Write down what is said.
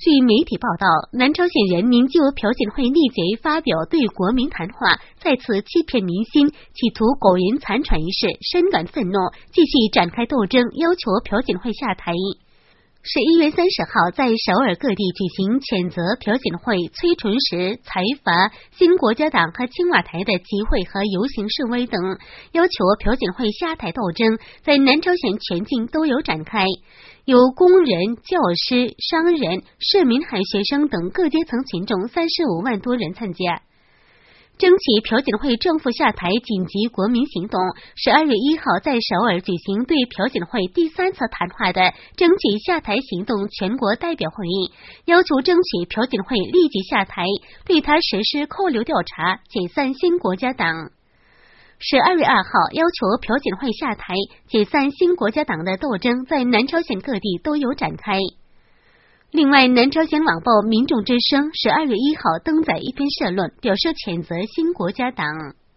据媒体报道，南朝鲜人民就朴槿惠逆贼发表对国民谈话，再次欺骗民心，企图苟延残喘一事，深感愤怒，继续展开斗争，要求朴槿惠下台。11月30号，在首尔各地举行谴责朴槿惠、崔淳实、财阀、新国家党和青瓦台的集会和游行示威等，要求朴槿惠下台斗争，在南朝鲜全境都有展开。有工人、教师、商人、市民和学生等各阶层群众35万多人参加。争取朴槿惠政府下台紧急国民行动12月1号在首尔举行对朴槿惠第3次谈话的争取下台行动全国代表会议，要求争取朴槿惠立即下台，对他实施扣留调查，解散新国家党。12月2号要求朴槿惠下台、解散新国家党的斗争在南朝鲜各地都有展开。另外，南朝鲜网报《民众之声》12月1号登载一篇社论，表示谴责新国家党。